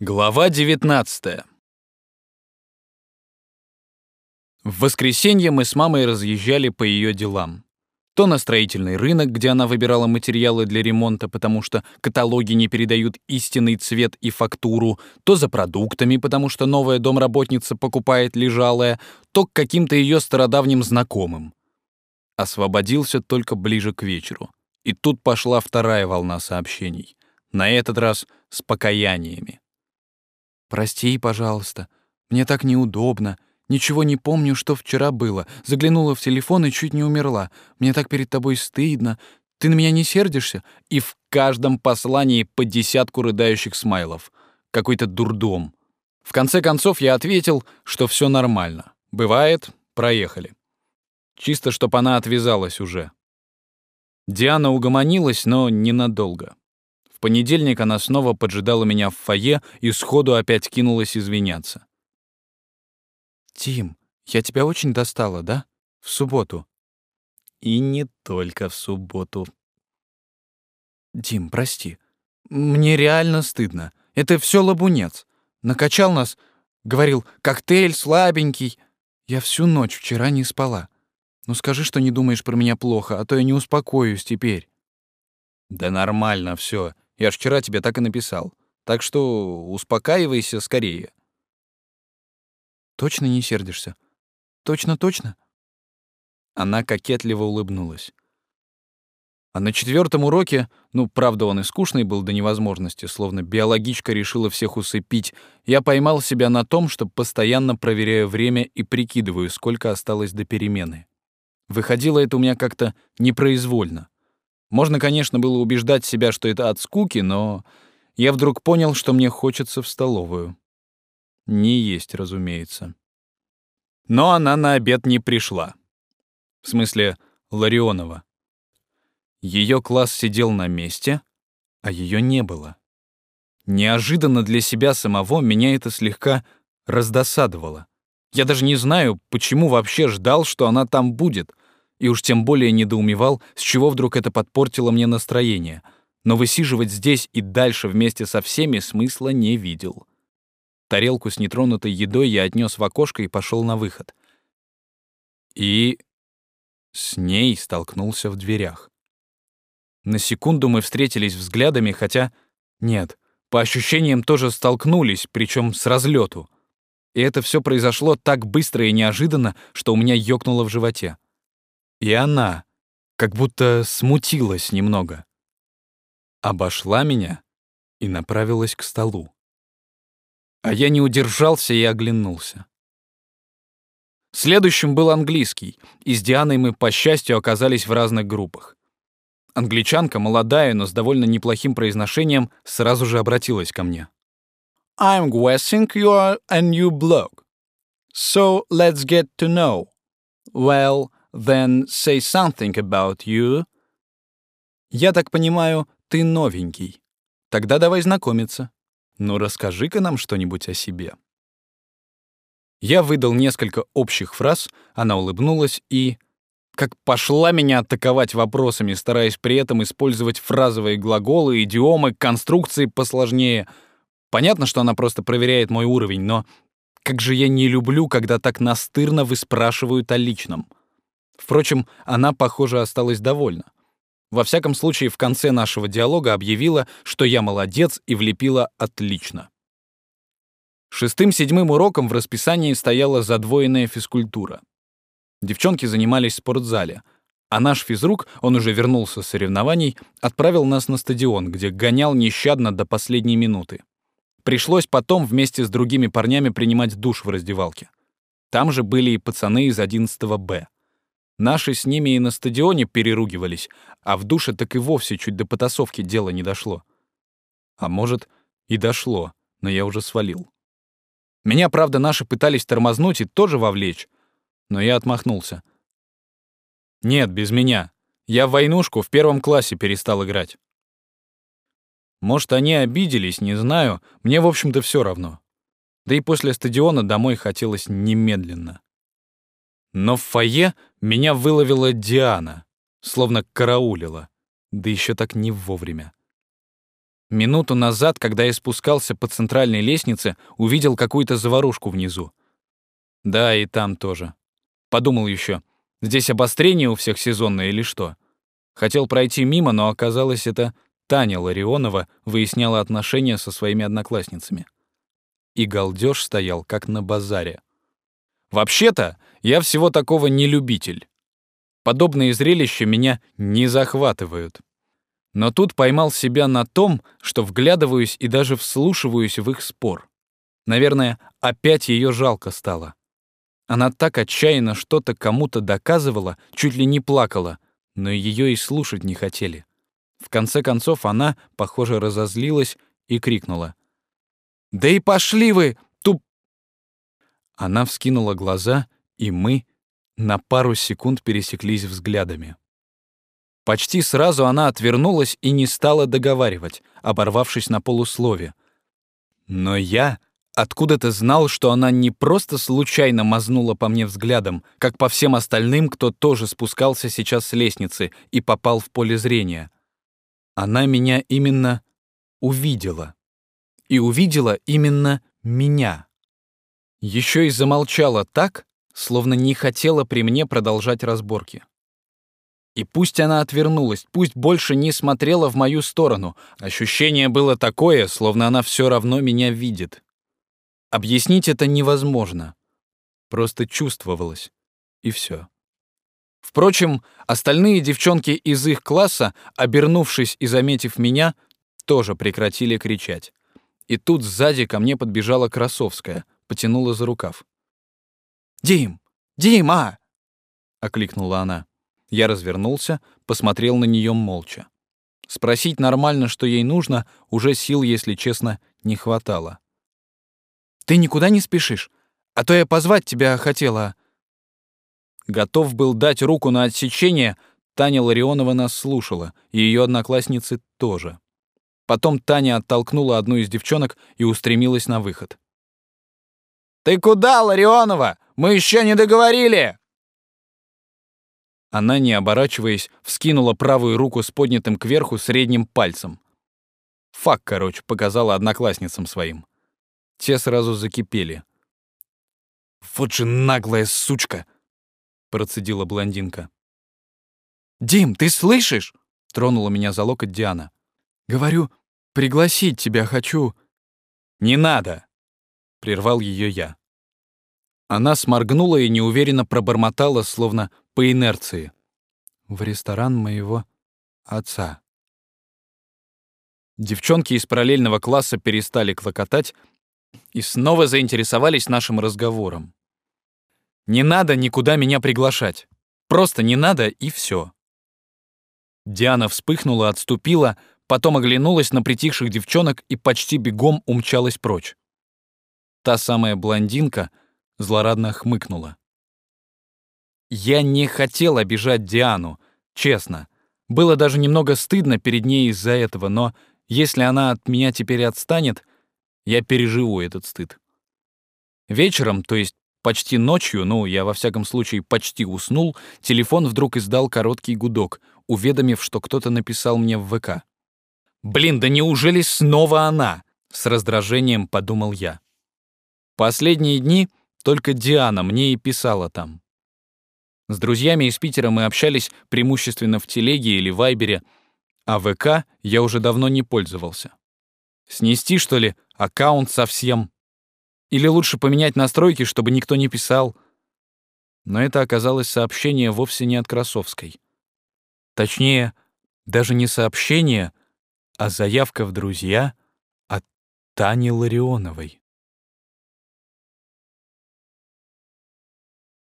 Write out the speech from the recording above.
Глава 19. В воскресенье мы с мамой разъезжали по ее делам. То на строительный рынок, где она выбирала материалы для ремонта, потому что каталоги не передают истинный цвет и фактуру, то за продуктами, потому что новая домработница покупает лежалое, то к каким-то ее стародавним знакомым. Освободился только ближе к вечеру. И тут пошла вторая волна сообщений. На этот раз с покаяниями. «Прости, пожалуйста. Мне так неудобно. Ничего не помню, что вчера было. Заглянула в телефон и чуть не умерла. Мне так перед тобой стыдно. Ты на меня не сердишься?» И в каждом послании по 10 рыдающих смайлов. Какой-то дурдом. В конце концов я ответил, что все нормально. Бывает, проехали. Чисто, чтоб она отвязалась уже. Диана угомонилась, но ненадолго. В понедельник она снова поджидала меня в фойе и сходу опять кинулась извиняться. «Тим, я тебя очень достала, да? В субботу?» «И не только в субботу». «Дим, прости. Мне реально стыдно. Это все лабунец. Накачал нас, говорил, коктейль слабенький. Я всю ночь вчера не спала. Ну скажи, что не думаешь про меня плохо, а то я не успокоюсь теперь». «Да нормально все. Я ж вчера тебе так и написал. Так что успокаивайся скорее». «Точно не сердишься? Точно-точно?» Она кокетливо улыбнулась. А на 4-м уроке, правда, он и скучный был до невозможности, словно биологичка решила всех усыпить, я поймал себя на том, что постоянно проверяю время и прикидываю, сколько осталось до перемены. Выходило это у меня как-то непроизвольно. Можно, конечно, было убеждать себя, что это от скуки, но я вдруг понял, что мне хочется в столовую. Не есть, разумеется. Но она на обед не пришла. В смысле, Ларионова. Ее класс сидел на месте, а ее не было. Неожиданно для себя самого меня это слегка раздосадовало. Я даже не знаю, почему вообще ждал, что она там будет, и уж тем более недоумевал, с чего вдруг это подпортило мне настроение. Но высиживать здесь и дальше вместе со всеми смысла не видел. Тарелку с нетронутой едой я отнес в окошко и пошел на выход. И с ней столкнулся в дверях. На секунду мы встретились взглядами, хотя... Нет, по ощущениям тоже столкнулись, причем с разлету. И это все произошло так быстро и неожиданно, что у меня ёкнуло в животе. И она как будто смутилась немного. Обошла меня и направилась к столу. А я не удержался и оглянулся. Следующим был английский, и с Дианой мы, по счастью, оказались в разных группах. Англичанка, молодая, но с довольно неплохим произношением, сразу же обратилась ко мне. «I'm guessing you are a new bloke. So let's get to know. Well, then say something about you». «Я так понимаю, ты новенький. Тогда давай знакомиться. Ну, расскажи-ка нам что-нибудь о себе». Я выдал несколько общих фраз, она улыбнулась и... как пошла меня атаковать вопросами, стараясь при этом использовать фразовые глаголы, идиомы, конструкции посложнее. Понятно, что она просто проверяет мой уровень, но как же я не люблю, когда так настырно выспрашивают о личном. Впрочем, она, похоже, осталась довольна. Во всяком случае, в конце нашего диалога объявила, что я молодец, и влепила «отлично». 6-м-7-м уроком в расписании стояла задвоенная физкультура. Девчонки занимались в спортзале, а наш физрук, он уже вернулся с соревнований, отправил нас на стадион, где гонял нещадно до последней минуты. Пришлось потом вместе с другими парнями принимать душ в раздевалке. Там же были и пацаны из 11 Б. Наши с ними и на стадионе переругивались, а в душе так и вовсе чуть до потасовки дело не дошло. А может, и дошло, но я уже свалил. Меня, правда, наши пытались тормознуть и тоже вовлечь, но я отмахнулся. «Нет, без меня. Я в войнушку в 1 классе перестал играть». Может, они обиделись, не знаю. Мне, в общем-то, все равно. Да и после стадиона домой хотелось немедленно. Но в фойе меня выловила Диана, словно караулила, да еще так не вовремя. Минуту назад, когда я спускался по центральной лестнице, увидел какую-то заварушку внизу. Да, и там тоже. Подумал еще, здесь обострение у всех сезонное или что? Хотел пройти мимо, но оказалось, это Таня Ларионова выясняла отношения со своими одноклассницами. И галдеж стоял, как на базаре. Вообще-то, я всего такого не любитель. Подобные зрелища меня не захватывают. Но тут поймал себя на том, что вглядываюсь и даже вслушиваюсь в их спор. Наверное, опять ее жалко стало. Она так отчаянно что-то кому-то доказывала, чуть ли не плакала, но ее и слушать не хотели. В конце концов она, похоже, разозлилась и крикнула: «Да и пошли вы, туп...» Она вскинула глаза, и мы на пару секунд пересеклись взглядами. Почти сразу она отвернулась и не стала договаривать, оборвавшись на полуслове. Но я откуда-то знал, что она не просто случайно мазнула по мне взглядом, как по всем остальным, кто тоже спускался сейчас с лестницы и попал в поле зрения. Она меня именно увидела. И увидела именно меня. Еще и замолчала так, словно не хотела при мне продолжать разборки. И пусть она отвернулась, пусть больше не смотрела в мою сторону, ощущение было такое, словно она все равно меня видит. Объяснить это невозможно. Просто чувствовалось. И все. Впрочем, остальные девчонки из их класса, обернувшись и заметив меня, тоже прекратили кричать. И тут сзади ко мне подбежала Красовская, потянула за рукав. «Дим! Дима!» — окликнула она. Я развернулся, посмотрел на нее молча. Спросить нормально, что ей нужно, уже сил, если честно, не хватало. «Ты никуда не спешишь? А то я позвать тебя хотела...» Готов был дать руку на отсечение, Таня Ларионова нас слушала, и ее одноклассницы тоже. Потом Таня оттолкнула одну из девчонок и устремилась на выход. «Ты куда, Ларионова? Мы еще не договорили!» Она, не оборачиваясь, вскинула правую руку с поднятым кверху средним пальцем. Фак, короче, показала одноклассницам своим. Те сразу закипели. «Вот же наглая сучка!» — процедила блондинка. «Дим, ты слышишь?» — тронула меня за локоть Диана. «Говорю, пригласить тебя хочу». «Не надо!» — прервал ее я. Она сморгнула и неуверенно пробормотала, словно по инерции. «В ресторан моего отца». Девчонки из параллельного класса перестали клокотать и снова заинтересовались нашим разговором. «Не надо никуда меня приглашать. Просто не надо, и все». Диана вспыхнула, отступила, потом оглянулась на притихших девчонок и почти бегом умчалась прочь. Та самая блондинка злорадно хмыкнула. Я не хотел обижать Диану, честно. Было даже немного стыдно перед ней из-за этого, но если она от меня теперь отстанет, я переживу этот стыд. Вечером, то есть почти ночью, я во всяком случае почти уснул, телефон вдруг издал короткий гудок, уведомив, что кто-то написал мне в ВК. «Блин, да неужели снова она?» — с раздражением подумал я. Последние дни только Диана мне и писала там. С друзьями из Питера мы общались преимущественно в Телеге или Вайбере, а ВК я уже давно не пользовался. Снести, что ли, аккаунт совсем? Или лучше поменять настройки, чтобы никто не писал? Но это оказалось сообщение вовсе не от Красовской. Точнее, даже не сообщение, а заявка в друзья от Тани Ларионовой.